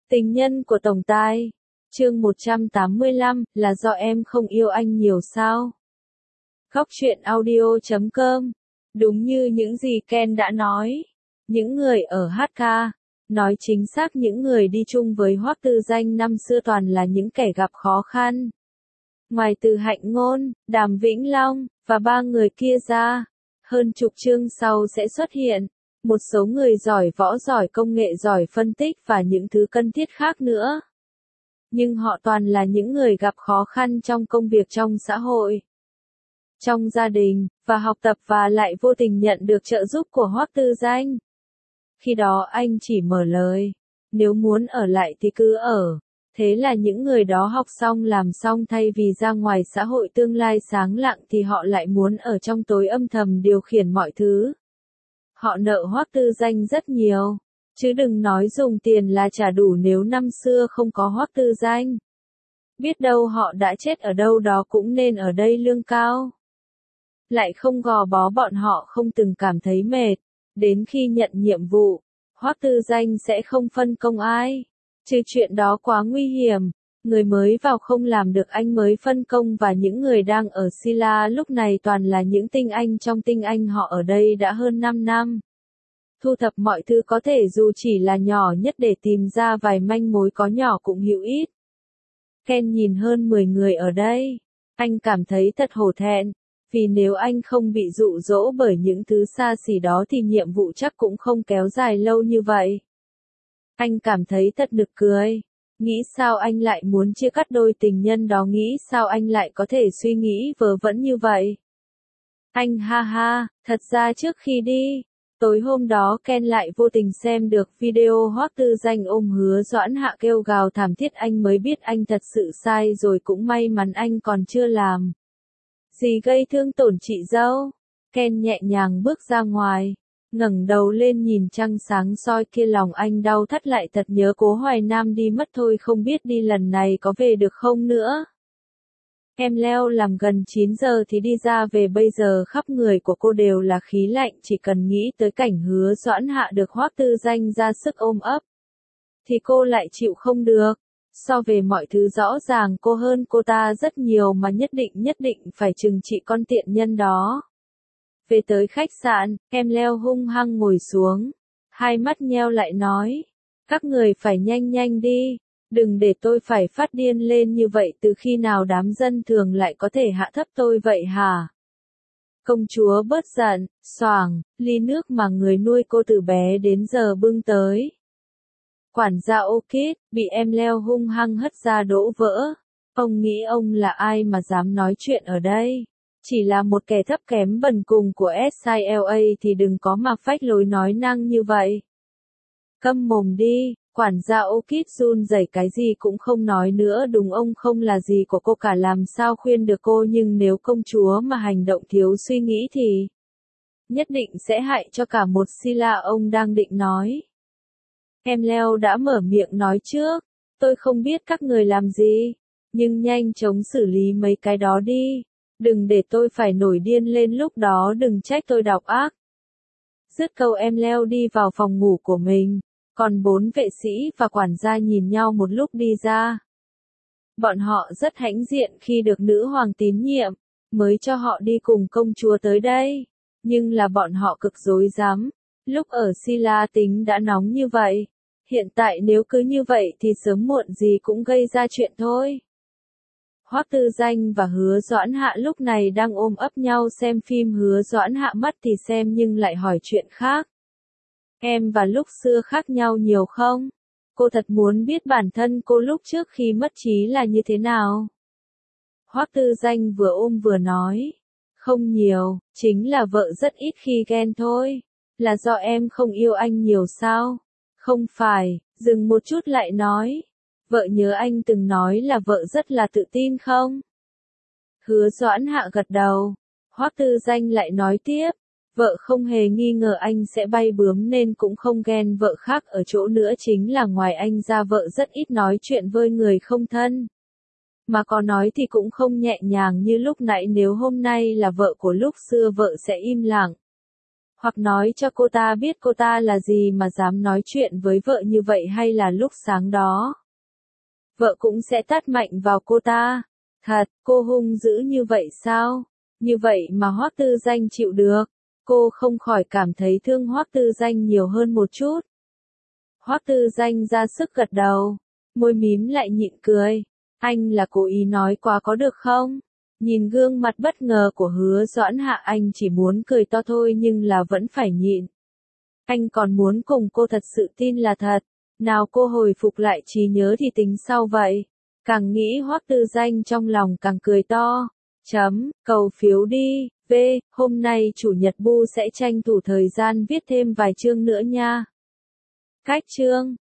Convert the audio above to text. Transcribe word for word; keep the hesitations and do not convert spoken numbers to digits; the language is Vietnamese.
Tình nhân của tổng tài. Chương một trăm tám mươi lăm, là do em không yêu anh nhiều sao? Góc truyện audio chấm com. Đúng như những gì Ken đã nói. Những người ở hát ca, nói chính xác những người đi chung với Hoắc Tư Danh năm xưa toàn là những kẻ gặp khó khăn. Ngoài Từ Hạnh Ngôn, Đàm Vĩnh Long, và ba người kia ra, hơn chục chương sau sẽ xuất hiện một số người giỏi võ, giỏi công nghệ, giỏi phân tích và những thứ cần thiết khác nữa. Nhưng họ toàn là những người gặp khó khăn trong công việc, trong xã hội, trong gia đình, và học tập, và lại vô tình nhận được trợ giúp của Hoắc Tư Danh. Khi đó anh chỉ mở lời, nếu muốn ở lại thì cứ ở. Thế là những người đó học xong làm xong, thay vì ra ngoài xã hội tương lai sáng lạng thì họ lại muốn ở trong tối âm thầm điều khiển mọi thứ. Họ nợ Hoắc Tư Danh rất nhiều, chứ đừng nói dùng tiền là trả đủ nếu năm xưa không có Hoắc Tư Danh. Biết đâu họ đã chết ở đâu đó, cũng nên ở đây lương cao. Lại không gò bó bọn họ, không từng cảm thấy mệt. Đến khi nhận nhiệm vụ, Hoắc Tư Danh sẽ không phân công ai. Chứ chuyện đó quá nguy hiểm. Người mới vào không làm được anh mới phân công, và những người đang ở Sila lúc này toàn là những tinh anh trong tinh anh, họ ở đây đã hơn năm năm. Thu thập mọi thứ có thể, dù chỉ là nhỏ nhất, để tìm ra vài manh mối có nhỏ cũng hữu ích. Ken nhìn hơn mười người ở đây. Anh cảm thấy thật hổ thẹn. Vì nếu anh không bị dụ dỗ bởi những thứ xa xỉ đó thì nhiệm vụ chắc cũng không kéo dài lâu như vậy. Anh cảm thấy thật nực cười. Nghĩ sao anh lại muốn chia cắt đôi tình nhân đó, nghĩ sao anh lại có thể suy nghĩ vớ vẩn như vậy. Anh ha ha, thật ra trước khi đi, tối hôm đó Ken lại vô tình xem được video Hoắc Tư Danh ôm Hứa Doãn Hạ kêu gào thảm thiết. Anh mới biết anh thật sự sai rồi, cũng may mắn anh còn chưa làm gì gây thương tổn chị dâu. Ken nhẹ nhàng bước ra ngoài, ngẩng đầu lên nhìn trăng sáng soi kia, lòng anh đau thắt lại, thật nhớ Cố Hoài Nam đi mất thôi, không biết đi lần này có về được không nữa. Em leo làm gần chín giờ thì đi ra về, bây giờ khắp người của cô đều là khí lạnh, chỉ cần nghĩ tới cảnh Hứa Doãn Hạ được Hoắc Tư Danh ra sức ôm ấp thì cô lại chịu không được. So về mọi thứ rõ ràng cô hơn cô ta rất nhiều, mà nhất định nhất định phải trừng trị con tiện nhân đó. Về tới khách sạn, em leo hung hăng ngồi xuống, hai mắt nheo lại nói, các người phải nhanh nhanh đi, đừng để tôi phải phát điên lên như vậy. Từ khi nào đám dân thường lại có thể hạ thấp tôi vậy hả? Công chúa bớt giận, xoàng, ly nước mà người nuôi cô từ bé đến giờ bưng tới. Quản gia Orchid, bị em leo hung hăng hất ra đổ vỡ. Ông nghĩ ông là ai mà dám nói chuyện ở đây? Chỉ là một kẻ thấp kém bần cùng của Sila thì đừng có mà phách lối nói năng như vậy. Câm mồm đi, quản gia Orchid run rẩy cái gì cũng không nói nữa. Đúng, ông không là gì của cô cả, làm sao khuyên được cô, nhưng nếu công chúa mà hành động thiếu suy nghĩ thì nhất định sẽ hại cho cả một Sila. Ông đang định nói. Em leo đã mở miệng nói trước, tôi không biết các người làm gì, nhưng nhanh chóng xử lý mấy cái đó đi, đừng để tôi phải nổi điên lên lúc đó, đừng trách tôi độc ác. Dứt câu em leo đi vào phòng ngủ của mình, còn bốn vệ sĩ và quản gia nhìn nhau một lúc đi ra. Bọn họ rất hãnh diện khi được nữ hoàng tín nhiệm, mới cho họ đi cùng công chúa tới đây, nhưng là bọn họ cực rối rắm. Lúc ở Sila tính đã nóng như vậy, hiện tại nếu cứ như vậy thì sớm muộn gì cũng gây ra chuyện thôi. Hoắc Tư Danh và Hứa Doãn Hạ lúc này đang ôm ấp nhau xem phim. Hứa Doãn Hạ mắt thì xem nhưng lại hỏi chuyện khác. Em và lúc xưa khác nhau nhiều không? Cô thật muốn biết bản thân cô lúc trước khi mất trí là như thế nào. Hoắc Tư Danh vừa ôm vừa nói. Không nhiều, chính là vợ rất ít khi ghen thôi. Là do em không yêu anh nhiều sao? Không phải, dừng một chút lại nói. Vợ nhớ anh từng nói là vợ rất là tự tin không? Hứa Doãn Hạ gật đầu. Hoắc Tư Danh lại nói tiếp. Vợ không hề nghi ngờ anh sẽ bay bướm nên cũng không ghen. Vợ khác ở chỗ nữa chính là ngoài anh ra vợ rất ít nói chuyện với người không thân. Mà có nói thì cũng không nhẹ nhàng như lúc nãy. Nếu hôm nay là vợ của lúc xưa vợ sẽ im lặng. Hoặc nói cho cô ta biết cô ta là gì mà dám nói chuyện với vợ như vậy, hay là lúc sáng đó vợ cũng sẽ tát mạnh vào cô ta. Thật, cô hung dữ như vậy sao? Như vậy mà Hoắc Tư Danh chịu được. Cô không khỏi cảm thấy thương Hoắc Tư Danh nhiều hơn một chút. Hoắc Tư Danh ra sức gật đầu, môi mím lại nhịn cười. Anh là cố ý nói quá có được không? Nhìn gương mặt bất ngờ của Hứa Doãn Hạ, anh chỉ muốn cười to thôi nhưng là vẫn phải nhịn. Anh còn muốn cùng cô thật sự tin là thật. Nào cô hồi phục lại trí nhớ thì tính sau vậy. Càng nghĩ Hoắc Tư Danh trong lòng càng cười to. Chấm, cầu phiếu đi. V, hôm nay chủ nhật Bu sẽ tranh thủ thời gian viết thêm vài chương nữa nha. Cách chương